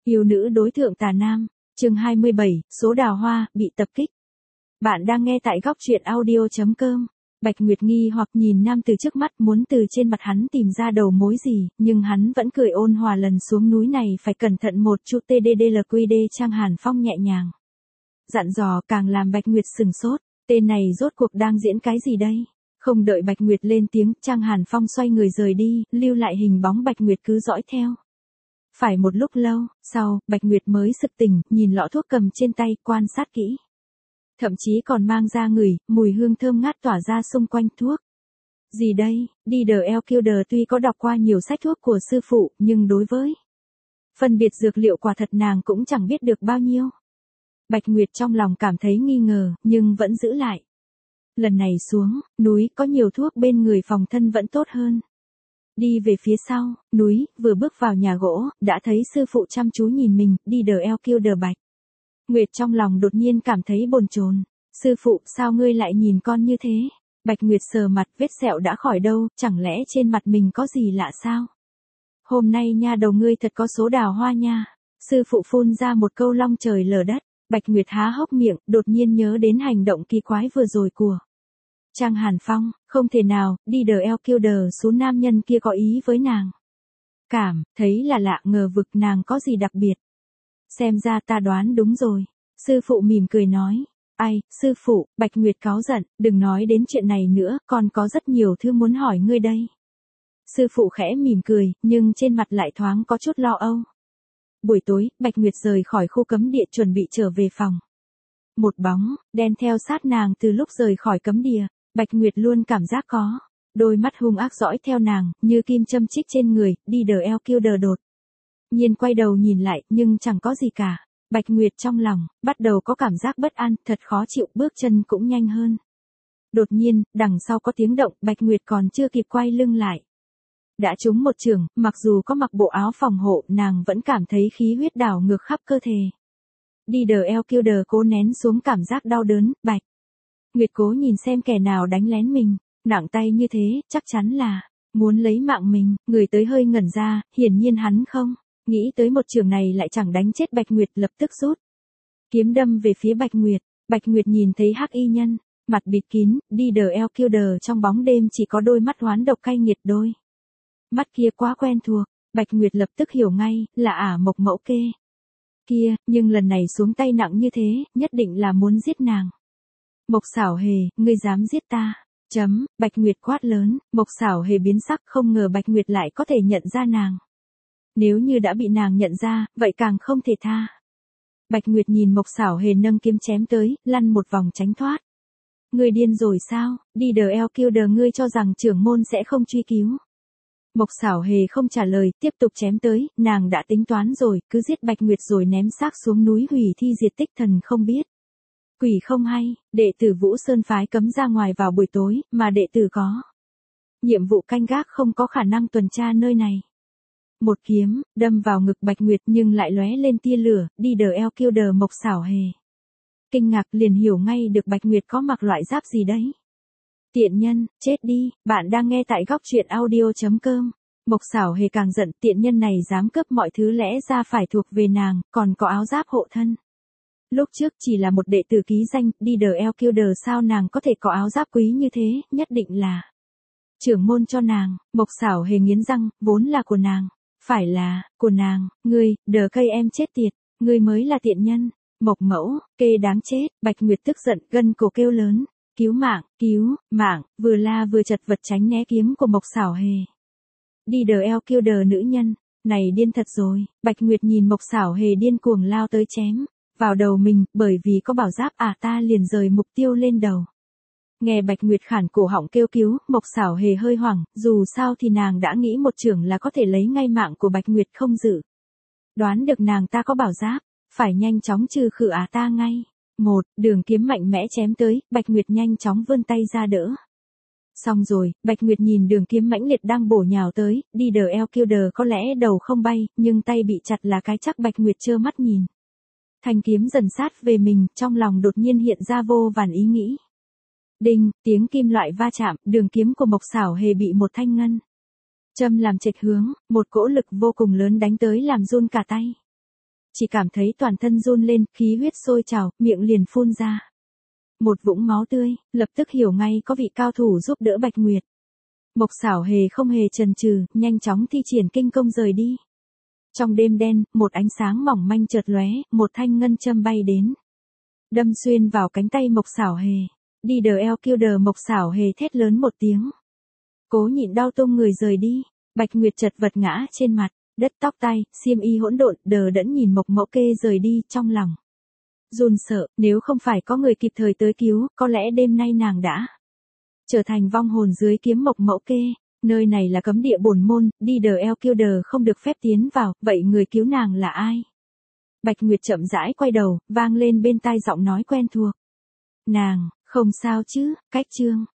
Yêu nữ đối thượng tà nam, chương 27, số đào hoa, bị tập kích. Bạn đang nghe tại góc truyện audio.com. Bạch Nguyệt nghi hoặc nhìn nam từ trước mắt muốn từ trên mặt hắn tìm ra đầu mối gì, nhưng hắn vẫn cười ôn hòa lần xuống núi này phải cẩn thận một chút TDDLQD. Trang Hàn Phong nhẹ nhàng dặn dò càng làm Bạch Nguyệt sừng sốt, tên này rốt cuộc đang diễn cái gì đây? Không đợi Bạch Nguyệt lên tiếng, Trang Hàn Phong xoay người rời đi, lưu lại hình bóng Bạch Nguyệt cứ dõi theo. Phải một lúc lâu, sau, Bạch Nguyệt mới sực tỉnh, nhìn lọ thuốc cầm trên tay, quan sát kỹ. Thậm chí còn mang ra ngửi, mùi hương thơm ngát tỏa ra xung quanh thuốc. Gì đây? DLQ tuy có đọc qua nhiều sách thuốc của sư phụ, nhưng đối với phân biệt dược liệu quả thật nàng cũng chẳng biết được bao nhiêu. Bạch Nguyệt trong lòng cảm thấy nghi ngờ, nhưng vẫn giữ lại. Lần này xuống, núi có nhiều thuốc bên người phòng thân vẫn tốt hơn. Đi về phía sau, núi, vừa bước vào nhà gỗ, đã thấy sư phụ chăm chú nhìn mình, DLQ Bạch. Nguyệt trong lòng đột nhiên cảm thấy bồn chồn. Sư phụ, sao ngươi lại nhìn con như thế? Bạch Nguyệt sờ mặt, vết sẹo đã khỏi đâu, chẳng lẽ trên mặt mình có gì lạ sao? Hôm nay nha đầu ngươi thật có số đào hoa nha. Sư phụ phun ra một câu long trời lở đất. Bạch Nguyệt há hốc miệng, đột nhiên nhớ đến hành động kỳ quái vừa rồi của Trang Hàn Phong. Không thể nào, DLQ số nam nhân kia có ý với nàng. Thấy là lạ, ngờ vực nàng có gì đặc biệt. Xem ra ta đoán đúng rồi. Sư phụ mỉm cười nói. Ai, sư phụ, Bạch Nguyệt cáu giận, đừng nói đến chuyện này nữa, còn có rất nhiều thứ muốn hỏi ngươi đây. Sư phụ khẽ mỉm cười, nhưng trên mặt lại thoáng có chút lo âu. Buổi tối, Bạch Nguyệt rời khỏi khu cấm địa chuẩn bị trở về phòng. Một bóng đen theo sát nàng từ lúc rời khỏi cấm địa. Bạch Nguyệt luôn cảm giác có đôi mắt hung ác dõi theo nàng, như kim châm chích trên người. DLQ đột nhiên quay đầu nhìn lại, nhưng chẳng có gì cả. Bạch Nguyệt trong lòng bắt đầu có cảm giác bất an, thật khó chịu, bước chân cũng nhanh hơn. Đột nhiên, đằng sau có tiếng động, Bạch Nguyệt còn chưa kịp quay lưng lại. Đã trúng một chưởng, mặc dù có mặc bộ áo phòng hộ, nàng vẫn cảm thấy khí huyết đảo ngược khắp cơ thể. DLQ cố nén xuống cảm giác đau đớn. Bạch Nguyệt cố nhìn xem kẻ nào đánh lén mình, nặng tay như thế, chắc chắn là muốn lấy mạng mình. Người tới hơi ngẩn ra, hiển nhiên hắn không nghĩ tới một trường này lại chẳng đánh chết Bạch Nguyệt, lập tức rút kiếm đâm về phía Bạch Nguyệt. Bạch Nguyệt nhìn thấy hắc y nhân, mặt bịt kín, DLQ trong bóng đêm chỉ có đôi mắt hoán độc cay nghiệt, đôi mắt kia quá quen thuộc. Bạch Nguyệt lập tức hiểu ngay, là Ả Mộc mẫu kia, nhưng lần này xuống tay nặng như thế, nhất định là muốn giết nàng. Mộc Xảo Hề, ngươi dám giết ta? Bạch Nguyệt quát lớn. Mộc Xảo Hề biến sắc, không ngờ Bạch Nguyệt lại có thể nhận ra nàng. Nếu như đã bị nàng nhận ra, vậy càng không thể tha. Bạch Nguyệt nhìn Mộc Xảo Hề nâng kiếm chém tới, lăn một vòng tránh thoát. Ngươi điên rồi sao? DLQ ngươi cho rằng trưởng môn sẽ không truy cứu. Mộc Xảo Hề không trả lời, tiếp tục chém tới, nàng đã tính toán rồi, cứ giết Bạch Nguyệt rồi ném xác xuống núi hủy thi diệt tích, thần không biết quỷ không hay. Đệ tử Vũ Sơn phái cấm ra ngoài vào buổi tối, mà đệ tử có nhiệm vụ canh gác, không có khả năng tuần tra nơi này. Một kiếm đâm vào ngực Bạch Nguyệt, nhưng lại lóe lên tia lửa. DLQ Mộc Xảo Hề kinh ngạc, liền hiểu ngay được Bạch Nguyệt có mặc loại giáp gì đấy. Tiện nhân, chết đi. Bạn đang nghe tại góc truyện audio.com. Mộc Xảo Hề càng giận, tiện nhân này dám cướp mọi thứ lẽ ra phải thuộc về nàng, còn có áo giáp hộ thân. Lúc trước chỉ là một đệ tử ký danh, DLQ sao nàng có thể có áo giáp quý như thế, nhất định là trưởng môn cho nàng. Mộc Xảo Hề nghiến răng, vốn là của nàng. Phải là của nàng. Ngươi, đờ cây em chết tiệt, ngươi mới là tiện nhân. Mộc mẫu, kê đáng chết. Bạch Nguyệt tức giận, gân cổ kêu lớn. Cứu mạng, vừa la vừa chật vật tránh né kiếm của Mộc Xảo Hề. DLQ nữ nhân này điên thật rồi. Bạch Nguyệt nhìn Mộc Xảo Hề điên cuồng lao tới chém vào đầu mình, bởi vì có bảo giáp ta liền rời mục tiêu lên đầu. Nghe Bạch Nguyệt khản cổ họng kêu cứu, Mộc Xảo Hề hơi hoảng, dù sao thì nàng đã nghĩ một chưởng là có thể lấy ngay mạng của Bạch Nguyệt, không dự đoán được nàng ta có bảo giáp, phải nhanh chóng trừ khử ta ngay. Một đường kiếm mạnh mẽ chém tới, Bạch Nguyệt nhanh chóng vươn tay ra đỡ. Xong rồi, Bạch Nguyệt nhìn đường kiếm mãnh liệt đang bổ nhào tới, DLQ có lẽ đầu không bay, nhưng tay bị chặt là cái chắc. Bạch Nguyệt trơ mắt nhìn thanh kiếm dần sát về mình, trong lòng đột nhiên hiện ra vô vàn ý nghĩ. Đinh, tiếng kim loại va chạm, đường kiếm của Mộc Xảo Hề bị một thanh ngân châm làm chệch hướng, một cỗ lực vô cùng lớn đánh tới làm run cả tay. chỉ cảm thấy toàn thân run lên, khí huyết sôi trào, miệng liền phun ra một vũng máu tươi, lập tức hiểu ngay có vị cao thủ giúp đỡ Bạch Nguyệt. Mộc Xảo Hề không hề chần chừ, nhanh chóng thi triển kinh công rời đi. Trong đêm đen, một ánh sáng mỏng manh chợt lóe, một thanh ngân châm bay đến, đâm xuyên vào cánh tay Mộc Xảo Hề. Đi đờ eo kêu đờ, Mộc Xảo Hề thét lớn một tiếng, cố nhịn đau tung người rời đi. Bạch Nguyệt chật vật ngã trên mặt đất, tóc tai, xiêm y hỗn độn, đờ đẫn nhìn Mộc Mẫu Kê rời đi, trong lòng run sợ, nếu không phải có người kịp thời tới cứu, có lẽ đêm nay nàng đã trở thành vong hồn dưới kiếm Mộc Mẫu Kê. Nơi này là cấm địa bổn môn, đi đờ eo kêu đờ không được phép tiến vào, vậy người cứu nàng là ai? Bạch Nguyệt chậm rãi quay đầu, vang lên bên tai giọng nói quen thuộc. Nàng, không sao chứ, cách chương.